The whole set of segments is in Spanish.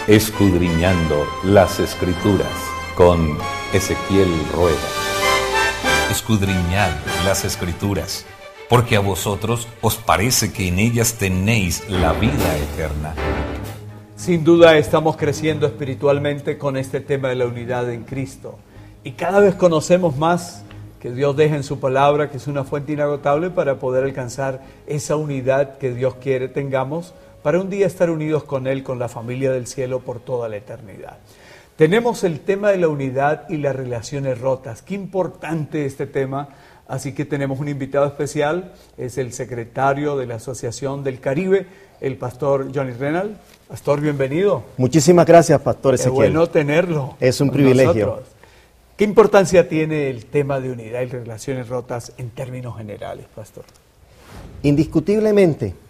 Escudriñando las Escrituras con Ezequiel Rueda. Escudriñad las Escrituras, porque a vosotros os parece que en ellas tenéis la vida eterna. Sin duda estamos creciendo espiritualmente con este tema de la unidad en Cristo. Y cada vez conocemos más que Dios deja en su palabra, que es una fuente inagotable para poder alcanzar esa unidad que Dios quiere tengamos, para un día estar unidos con Él, con la familia del cielo por toda la eternidad. Tenemos el tema de la unidad y las relaciones rotas. Qué importante este tema, así que tenemos un invitado especial, es el secretario de la Asociación del Caribe, el pastor Johnny Renald. Pastor, bienvenido. Muchísimas gracias, pastor Ezequiel. Qué bueno tenerlo. Es un privilegio. Nosotros. ¿Qué importancia tiene el tema de unidad y relaciones rotas en términos generales, pastor? Indiscutiblemente,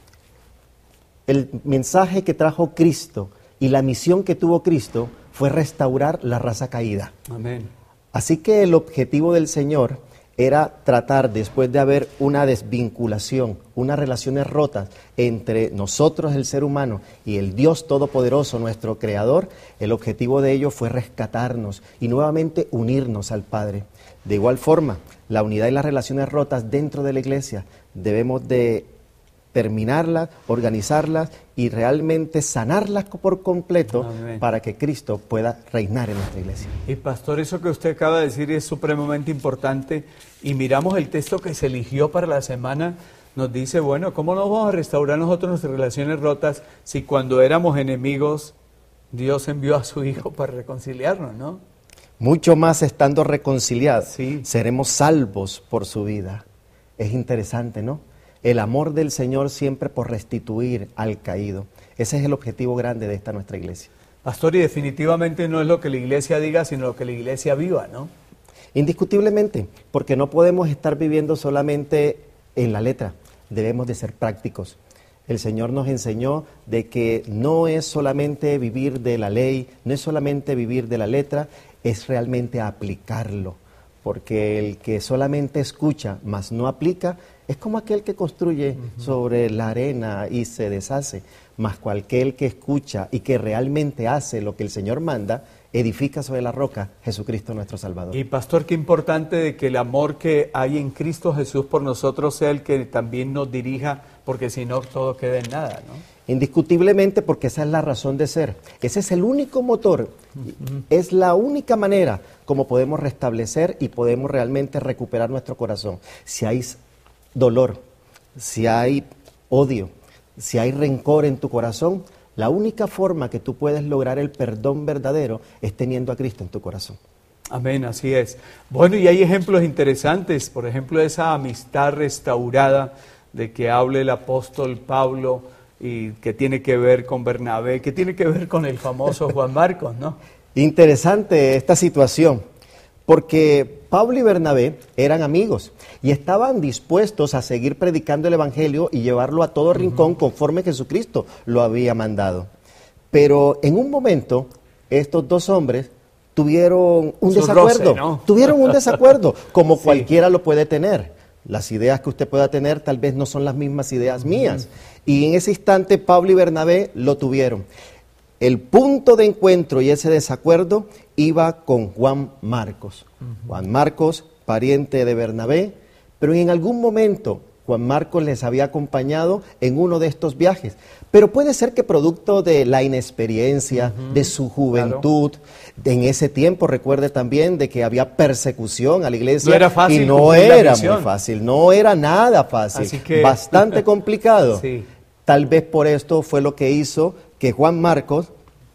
el mensaje que trajo Cristo y la misión que tuvo Cristo fue restaurar la raza caída. Amén. Así que el objetivo del Señor era tratar, después de haber una desvinculación, unas relaciones rotas entre nosotros, el ser humano, y el Dios Todopoderoso, nuestro Creador, el objetivo de ello fue rescatarnos y nuevamente unirnos al Padre. De igual forma, la unidad y las relaciones rotas dentro de la iglesia debemos de terminarlas, organizarlas y realmente sanarlas por completo. Amén. Para que Cristo pueda reinar en nuestra iglesia. Y pastor, eso que usted acaba de decir es supremamente importante y miramos el texto que se eligió para la semana, nos dice, bueno, ¿cómo nos vamos a restaurar nosotros nuestras relaciones rotas si cuando éramos enemigos Dios envió a su Hijo para reconciliarnos, ¿no? Mucho más estando reconciliados, sí, seremos salvos por su vida. Es interesante, ¿no? El amor del Señor siempre por restituir al caído. Ese es el objetivo grande de esta nuestra iglesia. Pastor, y definitivamente no es lo que la iglesia diga, sino lo que la iglesia viva, ¿no? Indiscutiblemente, porque no podemos estar viviendo solamente en la letra, debemos de ser prácticos. El Señor nos enseñó de que no es solamente vivir de la ley, no es solamente vivir de la letra, es realmente aplicarlo. Porque el que solamente escucha, mas no aplica, es como aquel que construye sobre la arena y se deshace. Mas cualquier que escucha y que realmente hace lo que el Señor manda, edifica sobre la roca Jesucristo nuestro Salvador. Y pastor, qué importante de que el amor que hay en Cristo Jesús por nosotros sea el que también nos dirija, porque si no todo queda en nada, ¿no? Indiscutiblemente, porque esa es la razón de ser. Ese es el único motor, es la única manera como podemos restablecer y podemos realmente recuperar nuestro corazón. Si hay dolor, si hay odio, si hay rencor en tu corazón, la única forma que tú puedes lograr el perdón verdadero es teniendo a Cristo en tu corazón. Amén, así es. Bueno, y hay ejemplos interesantes, por ejemplo, esa amistad restaurada de que habla el apóstol Pablo y que tiene que ver con Bernabé, que tiene que ver con el famoso Juan Marcos, ¿no? Interesante esta situación, porque Pablo y Bernabé eran amigos y estaban dispuestos a seguir predicando el Evangelio y llevarlo a todo rincón conforme Jesucristo lo había mandado. Pero en un momento, estos dos hombres tuvieron un desacuerdo, ¿no? Tuvieron un desacuerdo, como sí, cualquiera lo puede tener. Las ideas que usted pueda tener tal vez no son las mismas ideas mías. Y en ese instante Pablo y Bernabé lo tuvieron. El punto de encuentro y ese desacuerdo iba con Juan Marcos. Juan Marcos, pariente de Bernabé, pero en algún momento Juan Marcos les había acompañado en uno de estos viajes. Pero puede ser que producto de la inexperiencia, de su juventud, en ese tiempo recuerde también de que había persecución a la iglesia. No era fácil, y no era muy fácil, no era nada fácil, así que bastante complicado. Sí. Tal vez por esto fue lo que hizo que Juan Marcos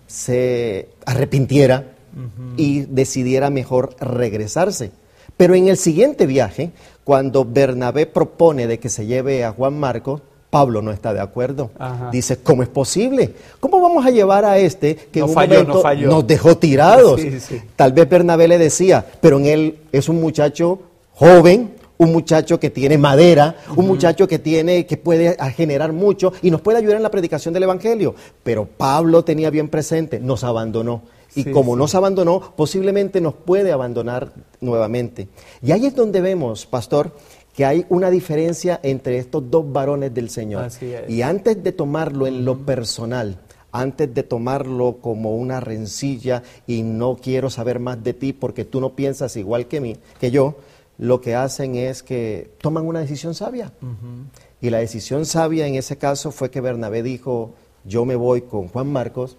se arrepintiera y decidiera mejor regresarse. Pero en el siguiente viaje, cuando Bernabé propone de que se lleve a Juan Marcos, Pablo no está de acuerdo. Dice, ¿cómo es posible? ¿Cómo vamos a llevar a este que en un momento nos dejó tirados? Sí, sí. Tal vez Bernabé le decía, pero en él es un muchacho joven, un muchacho que tiene madera, un muchacho que puede generar mucho y nos puede ayudar en la predicación del Evangelio. Pero Pablo tenía bien presente, nos abandonó. Y como nos abandonó, posiblemente nos puede abandonar nuevamente. Y ahí es donde vemos, pastor, que hay una diferencia entre estos dos varones del Señor. Así es. Y antes de tomarlo en lo personal, antes de tomarlo como una rencilla y no quiero saber más de ti porque tú no piensas igual que yo, lo que hacen es que toman una decisión sabia. Y la decisión sabia en ese caso fue que Bernabé dijo, yo me voy con Juan Marcos,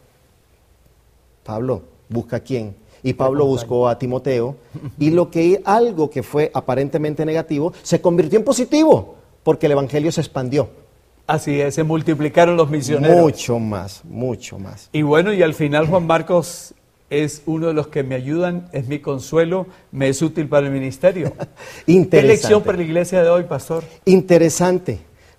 Pablo, busca a quién. Y Pablo buscó a Timoteo, y algo que fue aparentemente negativo se convirtió en positivo, porque el evangelio se expandió. Así es, se multiplicaron los misioneros. Mucho más, mucho más. Y bueno, y al final Juan Marcos es uno de los que me ayudan, es mi consuelo, me es útil para el ministerio. ¿Qué lección para la iglesia de hoy, pastor? Interesante,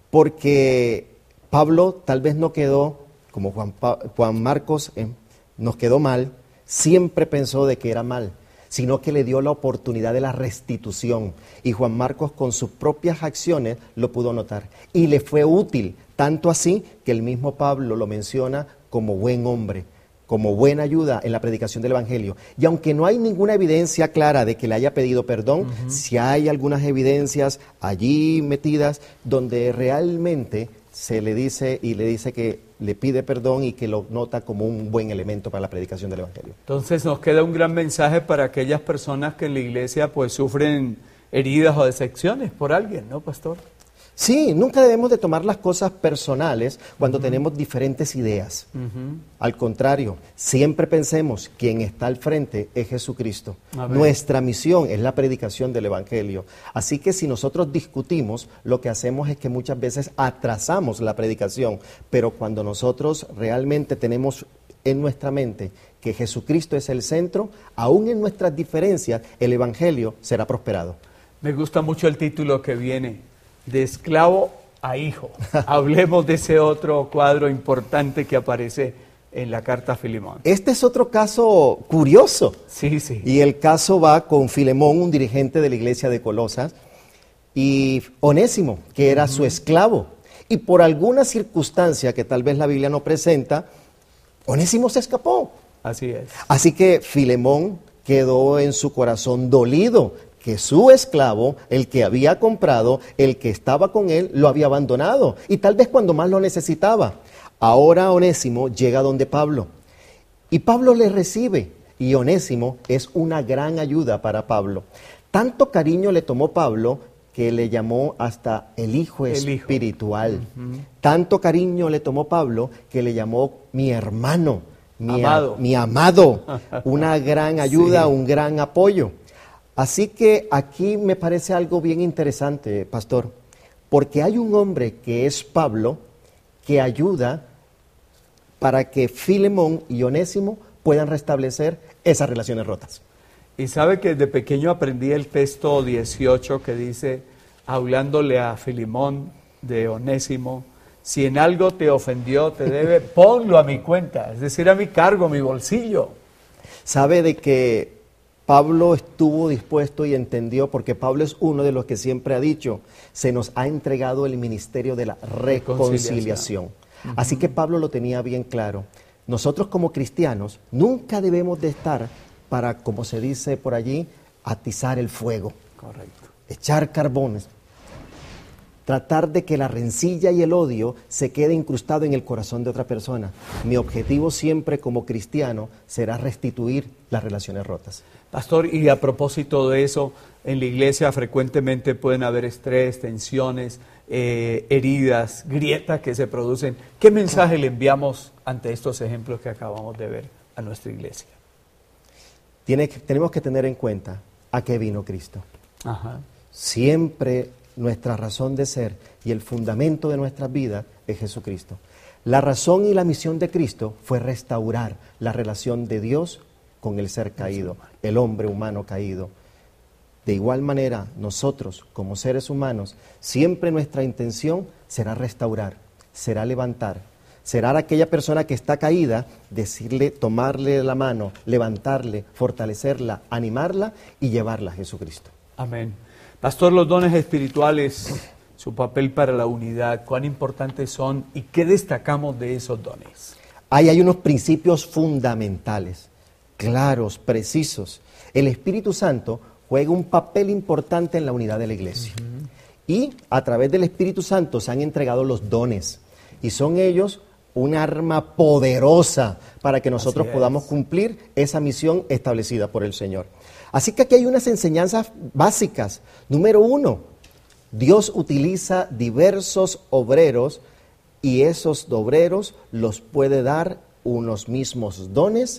porque Pablo tal vez no quedó, como Juan Marcos nos quedó mal, siempre pensó de que era mal, sino que le dio la oportunidad de la restitución. Y Juan Marcos con sus propias acciones lo pudo notar. Y le fue útil, tanto así que el mismo Pablo lo menciona como buen hombre, como buena ayuda en la predicación del Evangelio. Y aunque no hay ninguna evidencia clara de que le haya pedido perdón, sí hay algunas evidencias allí metidas donde realmente se le dice y le dice que le pide perdón y que lo nota como un buen elemento para la predicación del Evangelio. Entonces nos queda un gran mensaje para aquellas personas que en la iglesia pues sufren heridas o decepciones por alguien, ¿no, pastor? Sí, nunca debemos de tomar las cosas personales cuando tenemos diferentes ideas. Al contrario, siempre pensemos quien está al frente es Jesucristo. Nuestra misión es la predicación del Evangelio. Así que si nosotros discutimos, lo que hacemos es que muchas veces atrasamos la predicación. Pero cuando nosotros realmente tenemos en nuestra mente que Jesucristo es el centro, aún en nuestras diferencias, el Evangelio será prosperado. Me gusta mucho el título que viene. De esclavo a hijo. Hablemos de ese otro cuadro importante que aparece en la carta a Filemón. Este es otro caso curioso. Sí, sí. Y el caso va con Filemón, un dirigente de la iglesia de Colosas, y Onésimo, que era su esclavo. Y por alguna circunstancia que tal vez la Biblia no presenta, Onésimo se escapó. Así es. Así que Filemón quedó en su corazón dolido, que su esclavo, el que había comprado, el que estaba con él, lo había abandonado. Y tal vez cuando más lo necesitaba. Ahora Onésimo llega donde Pablo. Y Pablo le recibe. Y Onésimo es una gran ayuda para Pablo. Tanto cariño le tomó Pablo que le llamó hasta el hijo espiritual. Tanto cariño le tomó Pablo que le llamó mi hermano, mi amado. Una gran ayuda, sí. Un gran apoyo. Así que aquí me parece algo bien interesante, pastor, porque hay un hombre que es Pablo que ayuda para que Filemón y Onésimo puedan restablecer esas relaciones rotas. Y sabe que de pequeño aprendí el texto 18 que dice, hablándole a Filemón de Onésimo, si en algo te ofendió, te debe, ponlo a mi cuenta, es decir, a mi cargo, mi bolsillo. Sabe de que Pablo estuvo dispuesto y entendió, porque Pablo es uno de los que siempre ha dicho, se nos ha entregado el ministerio de la reconciliación. Así que Pablo lo tenía bien claro. Nosotros como cristianos nunca debemos de estar para, como se dice por allí, atizar el fuego. Correcto. Echar carbones. Tratar de que la rencilla y el odio se quede incrustado en el corazón de otra persona. Mi objetivo siempre como cristiano será restituir las relaciones rotas. Pastor, y a propósito de eso, en la iglesia frecuentemente pueden haber estrés, tensiones, heridas, grietas que se producen. ¿Qué mensaje le enviamos ante estos ejemplos que acabamos de ver a nuestra iglesia? Tenemos que tener en cuenta a qué vino Cristo. Ajá. Siempre nuestra razón de ser y el fundamento de nuestras vidas es Jesucristo. La razón y la misión de Cristo fue restaurar la relación de Dios con el ser caído, el hombre humano caído. De igual manera, nosotros como seres humanos, siempre nuestra intención será restaurar, será levantar, será aquella persona que está caída, decirle, tomarle la mano, levantarle, fortalecerla, animarla y llevarla a Jesucristo. Amén. Pastor, los dones espirituales, su papel para la unidad, ¿cuán importantes son y qué destacamos de esos dones? Hay unos principios fundamentales, claros, precisos. El Espíritu Santo juega un papel importante en la unidad de la iglesia. Y a través del Espíritu Santo se han entregado los dones. Y son ellos un arma poderosa para que nosotros Así es. podamos cumplir esa misión establecida por el Señor. Así que aquí hay unas enseñanzas básicas. Número 1, Dios utiliza diversos obreros y esos obreros los puede dar unos mismos dones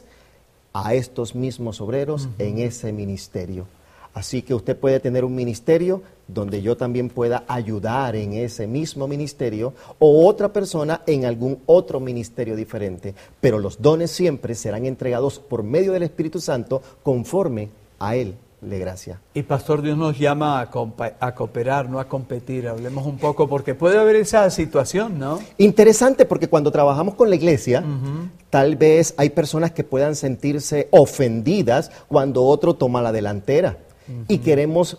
a estos mismos obreros en ese ministerio. Así que usted puede tener un ministerio donde yo también pueda ayudar en ese mismo ministerio o otra persona en algún otro ministerio diferente. Pero los dones siempre serán entregados por medio del Espíritu Santo conforme a Él le gracia. Y Pastor, Dios nos llama a cooperar, no a competir. Hablemos un poco porque puede haber esa situación, ¿no? Interesante porque cuando trabajamos con la iglesia, tal vez hay personas que puedan sentirse ofendidas cuando otro toma la delantera. Y queremos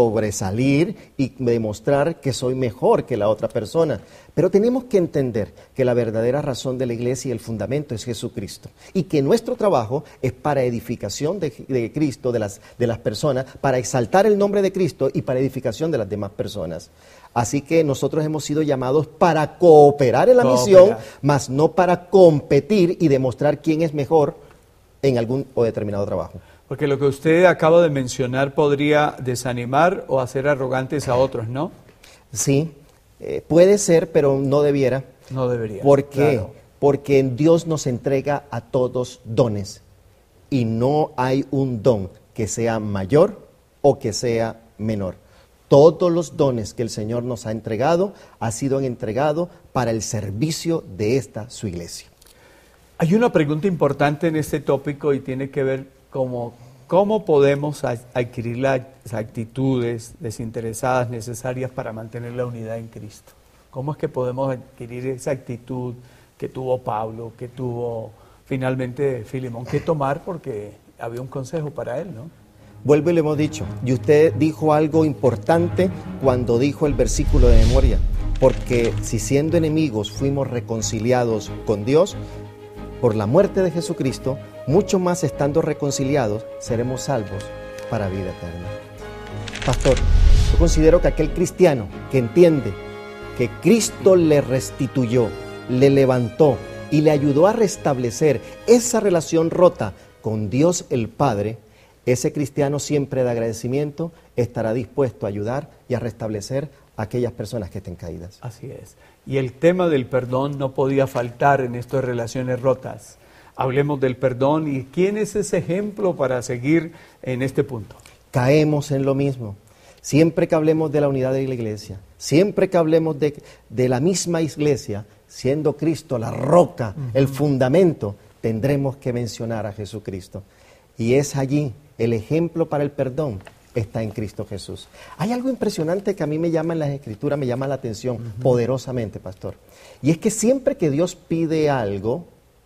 sobresalir y demostrar que soy mejor que la otra persona. Pero tenemos que entender que la verdadera razón de la iglesia y el fundamento es Jesucristo. Y que nuestro trabajo es para edificación de Cristo, de las personas, para exaltar el nombre de Cristo y para edificación de las demás personas. Así que nosotros hemos sido llamados para cooperar en la misión, mas no para competir y demostrar quién es mejor en algún o determinado trabajo. Porque lo que usted acaba de mencionar podría desanimar o hacer arrogantes a otros, ¿no? Sí, puede ser, pero no debiera. No debería. ¿Por qué? Claro. Porque Dios nos entrega a todos dones y no hay un don que sea mayor o que sea menor. Todos los dones que el Señor nos ha entregado han sido entregados para el servicio de esta su iglesia. Hay una pregunta importante en este tópico y tiene que ver cómo podemos adquirir las actitudes desinteresadas necesarias para mantener la unidad en Cristo. ¿Cómo es que podemos adquirir esa actitud que tuvo Pablo, que tuvo finalmente Filemón que tomar? Porque había un consejo para él, ¿no? Vuelvo y le hemos dicho, y usted dijo algo importante cuando dijo el versículo de memoria, porque si siendo enemigos fuimos reconciliados con Dios por la muerte de Jesucristo, mucho más estando reconciliados seremos salvos para vida eterna. Pastor, yo considero que aquel cristiano que entiende que Cristo le restituyó, le levantó y le ayudó a restablecer esa relación rota con Dios el Padre, ese cristiano siempre de agradecimiento estará dispuesto a ayudar y a restablecer a aquellas personas que estén caídas. Así es. Y el tema del perdón no podía faltar en estas relaciones rotas. Hablemos del perdón y ¿quién es ese ejemplo para seguir en este punto? Caemos en lo mismo. Siempre que hablemos de la unidad de la iglesia, siempre que hablemos de la misma iglesia, siendo Cristo la roca, el fundamento, tendremos que mencionar a Jesucristo. Y es allí el ejemplo para el perdón. Está en Cristo Jesús. Hay algo impresionante que a mí me llama en las Escrituras, me llama la atención poderosamente, pastor. Y es que siempre que Dios pide algo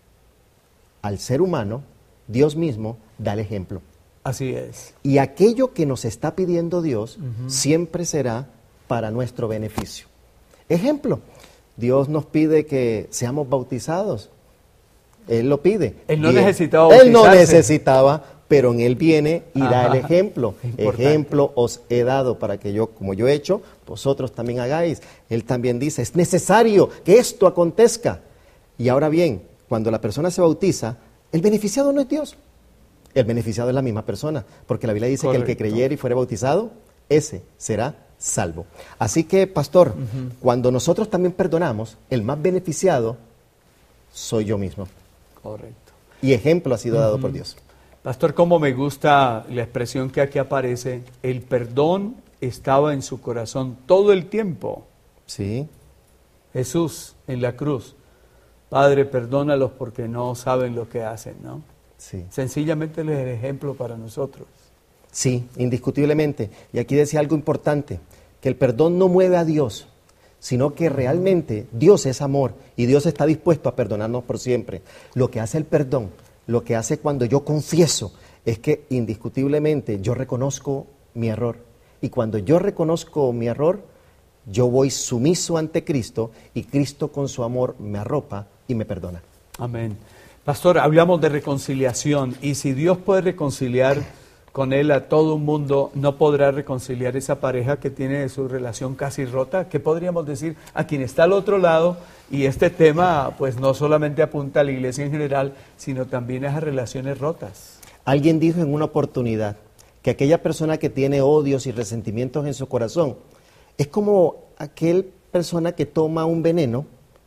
al ser humano, Dios mismo da el ejemplo. Así es. Y aquello que nos está pidiendo Dios siempre será para nuestro beneficio. Ejemplo, Dios nos pide que seamos bautizados. Él lo pide. Él no Y necesitaba Él no bautizarse. necesitaba, pero en Él viene y da el ejemplo. Importante. Ejemplo os he dado para que yo, como yo he hecho, vosotros también hagáis. Él también dice, es necesario que esto acontezca. Y ahora bien, cuando la persona se bautiza, el beneficiado no es Dios. El beneficiado es la misma persona, porque la Biblia dice que el que creyere y fuere bautizado, ese será salvo. Así que, pastor, cuando nosotros también perdonamos, el más beneficiado soy yo mismo. Correcto. Y ejemplo ha sido dado por Dios. Pastor, cómo me gusta la expresión que aquí aparece, el perdón estaba en su corazón todo el tiempo. Sí, Jesús en la cruz, Padre, perdónalos porque no saben lo que hacen, ¿no? sí. Sencillamente Él es el ejemplo para nosotros. Sí, indiscutiblemente. Y aquí decía algo importante, que el perdón no mueve a Dios, sino que realmente Dios es amor y Dios está dispuesto a perdonarnos por siempre. Lo que hace el perdón, lo que hace cuando yo confieso, es que indiscutiblemente yo reconozco mi error. Y cuando yo reconozco mi error, yo voy sumiso ante Cristo y Cristo con su amor me arropa y me perdona. Amén. Pastor, hablamos de reconciliación y si Dios puede reconciliar con él a todo un mundo, no podrá reconciliar esa pareja que tiene su relación casi rota. ¿Qué podríamos decir a quien está al otro lado? Y este tema pues no solamente apunta a la iglesia en general, sino también a esas relaciones rotas. Alguien dijo en una oportunidad que aquella persona que tiene odios y resentimientos en su corazón es como aquella persona que toma un veneno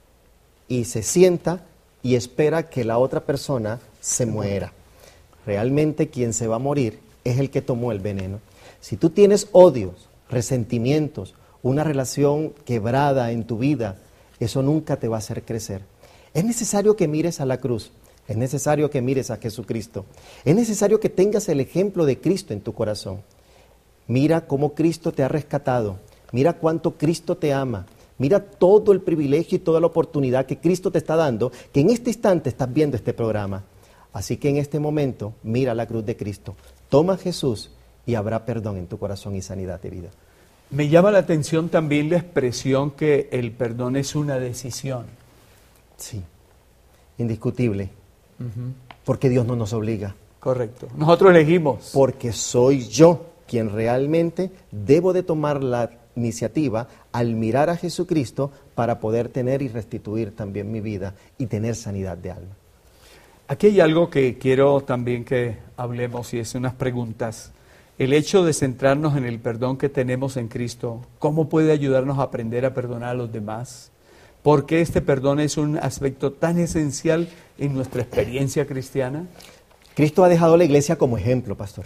y se sienta y espera que la otra persona se muera. Realmente quien se va a morir es el que tomó el veneno. Si tú tienes odios, resentimientos, una relación quebrada en tu vida, eso nunca te va a hacer crecer. Es necesario que mires a la cruz, es necesario que mires a Jesucristo, es necesario que tengas el ejemplo de Cristo en tu corazón. Mira cómo Cristo te ha rescatado, mira cuánto Cristo te ama, mira todo el privilegio y toda la oportunidad que Cristo te está dando, que en este instante estás viendo este programa. Así que en este momento, mira la cruz de Cristo, toma a Jesús y habrá perdón en tu corazón y sanidad de vida. Me llama la atención también la expresión que el perdón es una decisión. Sí, indiscutible, porque Dios no nos obliga. Correcto. Nosotros elegimos. Porque soy yo quien realmente debo de tomar la iniciativa al mirar a Jesucristo para poder tener y restituir también mi vida y tener sanidad de alma. Aquí hay algo que quiero también que hablemos y es unas preguntas. El hecho de centrarnos en el perdón que tenemos en Cristo, ¿cómo puede ayudarnos a aprender a perdonar a los demás? ¿Por qué este perdón es un aspecto tan esencial en nuestra experiencia cristiana? Cristo ha dejado a la iglesia como ejemplo, pastor.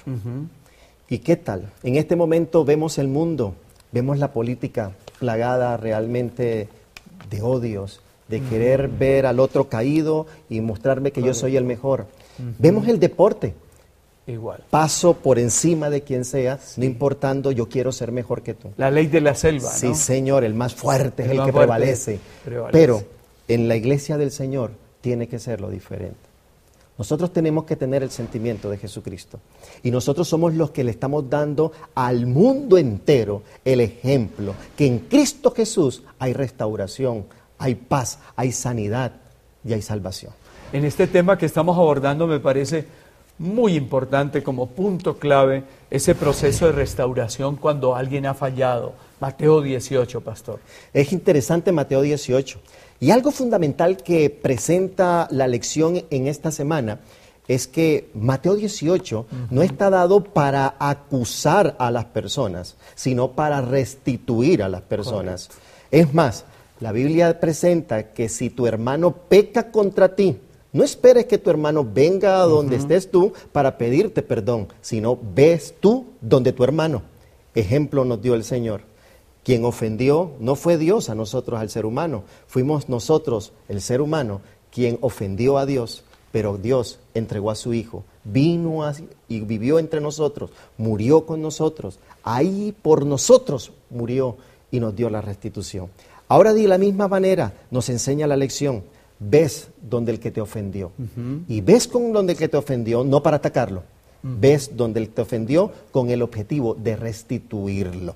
¿Y qué tal? En este momento vemos el mundo, vemos la política plagada realmente de odios, de querer ver al otro caído y mostrarme que yo soy el mejor. Vemos el deporte. Igual. Paso por encima de quien sea, no importando, yo quiero ser mejor que tú. La ley de la selva, ¿no? Sí, Señor, el más fuerte es el que prevalece. Pero en la iglesia del Señor tiene que ser lo diferente. Nosotros tenemos que tener el sentimiento de Jesucristo. Y nosotros somos los que le estamos dando al mundo entero el ejemplo, que en Cristo Jesús hay restauración, hay paz, hay sanidad y hay salvación. En este tema que estamos abordando me parece muy importante como punto clave ese proceso de restauración cuando alguien ha fallado. Mateo 18, pastor. Es interesante Mateo 18. Y algo fundamental que presenta la lección en esta semana es que Mateo 18 no está dado para acusar a las personas, sino para restituir a las personas. Correcto. Es más, la Biblia presenta que si tu hermano peca contra ti, no esperes que tu hermano venga a donde estés tú para pedirte perdón, sino ves tú donde tu hermano. Ejemplo nos dio el Señor. Quien ofendió no fue Dios a nosotros, al ser humano. Fuimos nosotros, el ser humano, quien ofendió a Dios, pero Dios entregó a su Hijo. Vino y vivió entre nosotros, murió con nosotros. Ahí por nosotros murió y nos dio la restitución. Ahora de la misma manera nos enseña la lección. Ves donde el que te ofendió. Y ves con donde el que te ofendió, no para atacarlo. Ves donde el que te ofendió con el objetivo de restituirlo.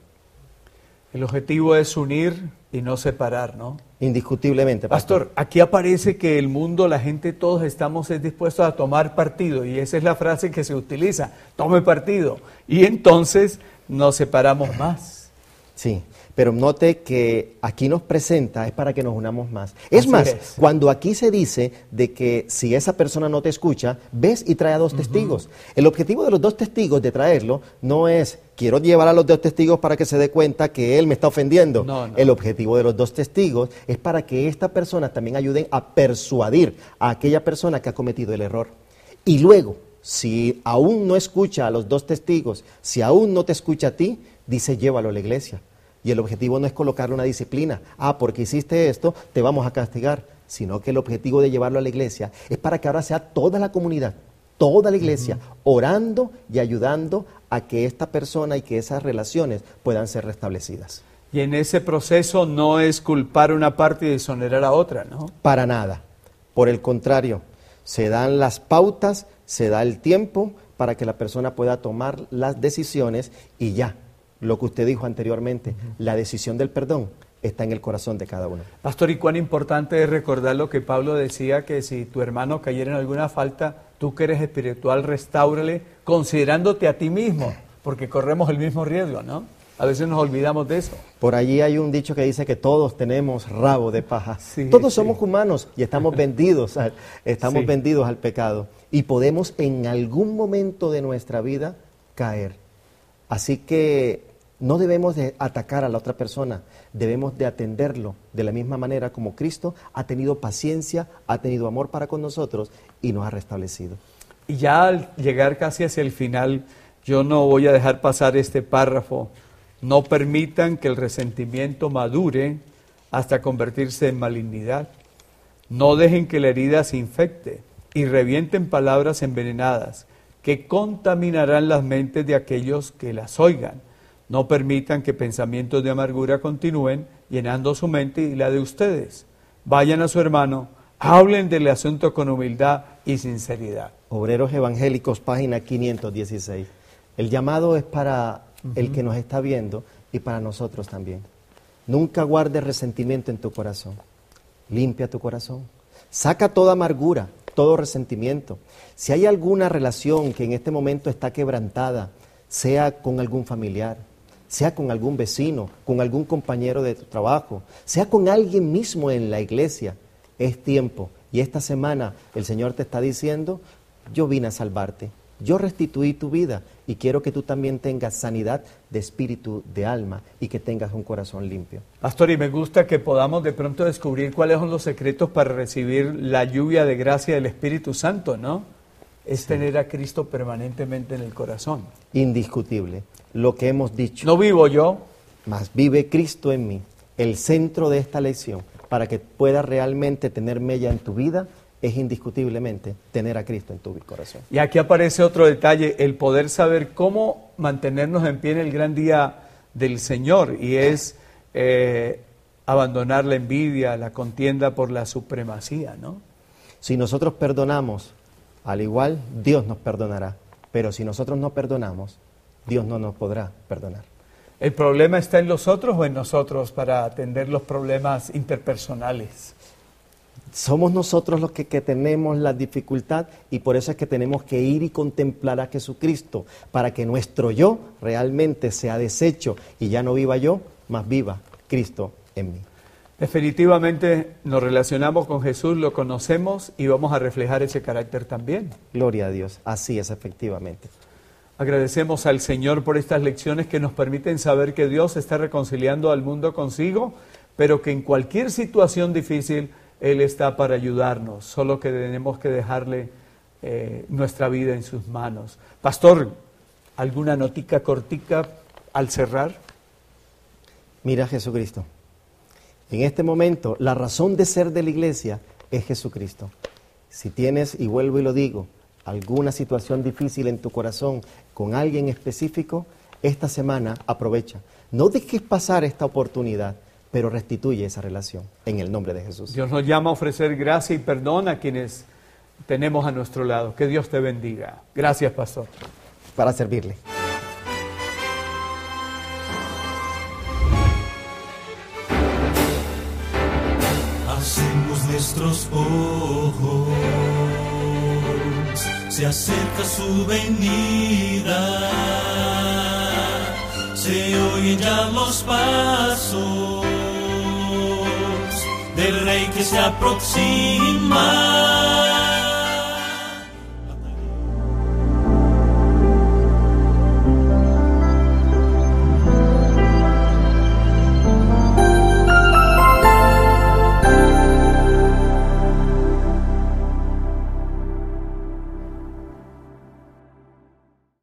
El objetivo es unir y no separar, ¿no? Indiscutiblemente, pastor. Aquí aparece que el mundo, la gente, todos estamos dispuestos a tomar partido. Y esa es la frase que se utiliza. Tome partido. Y entonces nos separamos más. Sí. Pero note que aquí nos presenta, es para que nos unamos más. Es más, cuando aquí se dice de que si esa persona no te escucha, ves y trae a dos testigos. El objetivo de los dos testigos de traerlo no es, quiero llevar a los dos testigos para que se dé cuenta que él me está ofendiendo. No. El objetivo de los dos testigos es para que esta persona también ayuden a persuadir a aquella persona que ha cometido el error. Y luego, si aún no escucha a los dos testigos, si aún no te escucha a ti, dice, llévalo a la iglesia. Y el objetivo no es colocarle una disciplina. Porque hiciste esto, te vamos a castigar. Sino que el objetivo de llevarlo a la iglesia es para que ahora sea toda la comunidad, toda la iglesia, orando y ayudando a que esta persona y que esas relaciones puedan ser restablecidas. Y en ese proceso no es culpar una parte y exonerar a otra, ¿no? Para nada. Por el contrario, se dan las pautas, se da el tiempo para que la persona pueda tomar las decisiones y ya. Lo que usted dijo anteriormente, la decisión del perdón está en el corazón de cada uno. Pastor, ¿y cuán importante es recordar lo que Pablo decía, que si tu hermano cayera en alguna falta, tú que eres espiritual, restáurale, considerándote a ti mismo, porque corremos el mismo riesgo, ¿no? A veces nos olvidamos de eso. Por allí hay un dicho que dice que todos tenemos rabo de paja. Sí, todos sí. somos humanos y estamos vendidos, Sí. vendidos al pecado. Y podemos en algún momento de nuestra vida caer. Así que no debemos de atacar a la otra persona, debemos de atenderlo de la misma manera como Cristo ha tenido paciencia, ha tenido amor para con nosotros y nos ha restablecido. Y ya al llegar casi hacia el final, yo no voy a dejar pasar este párrafo. No permitan que el resentimiento madure hasta convertirse en malignidad. No dejen que la herida se infecte y revienten palabras envenenadas que contaminarán las mentes de aquellos que las oigan. No permitan que pensamientos de amargura continúen llenando su mente y la de ustedes. Vayan a su hermano, hablen del asunto con humildad y sinceridad. Obreros Evangélicos, página 516. El llamado es para el que nos está viendo y para nosotros también. Nunca guardes resentimiento en tu corazón. Limpia tu corazón. Saca toda amargura, todo resentimiento. Si hay alguna relación que en este momento está quebrantada, sea con algún familiar, sea con algún vecino, con algún compañero de tu trabajo, sea con alguien mismo en la iglesia, es tiempo. Y esta semana el Señor te está diciendo, yo vine a salvarte, yo restituí tu vida y quiero que tú también tengas sanidad de espíritu, de alma y que tengas un corazón limpio. Pastor, y me gusta que podamos de pronto descubrir cuáles son los secretos para recibir la lluvia de gracia del Espíritu Santo, ¿no? Es tener a Cristo permanentemente en el corazón. Indiscutible, lo que hemos dicho. No vivo yo, Mas vive Cristo en mí. El centro de esta lección, para que puedas realmente tener mella en tu vida, es indiscutiblemente tener a Cristo en tu corazón. y aquí aparece otro detalle, el poder saber cómo mantenernos en pie en el gran día del Señor, y es abandonar la envidia, la contienda por la supremacía, ¿no? Si nosotros perdonamos, al igual Dios nos perdonará. Pero si nosotros no perdonamos, Dios no nos podrá perdonar. ¿El problema está en los otros o en nosotros para atender los problemas interpersonales? Somos nosotros los que tenemos la dificultad y por eso es que tenemos que ir y contemplar a Jesucristo para que nuestro yo realmente sea deshecho y ya no viva yo, mas viva Cristo en mí. Definitivamente nos relacionamos con Jesús, lo conocemos y vamos a reflejar ese carácter también. Gloria a Dios, así es efectivamente. Agradecemos al Señor por estas lecciones que nos permiten saber que Dios está reconciliando al mundo consigo, pero que en cualquier situación difícil Él está para ayudarnos, solo que tenemos que dejarle nuestra vida en sus manos. Pastor, ¿alguna notica cortica al cerrar? Mira Jesucristo. En este momento, la razón de ser de la iglesia es Jesucristo. Si tienes, y vuelvo y lo digo, alguna situación difícil en tu corazón con alguien específico, esta semana aprovecha. No dejes pasar esta oportunidad, pero restituye esa relación en el nombre de Jesús. Dios nos llama a ofrecer gracia y perdón a quienes tenemos a nuestro lado. Que Dios te bendiga. Gracias, pastor. Para servirle. Hacemos nuestros ojos, se acerca su venida, se oyen ya los pasos del Rey que se aproxima.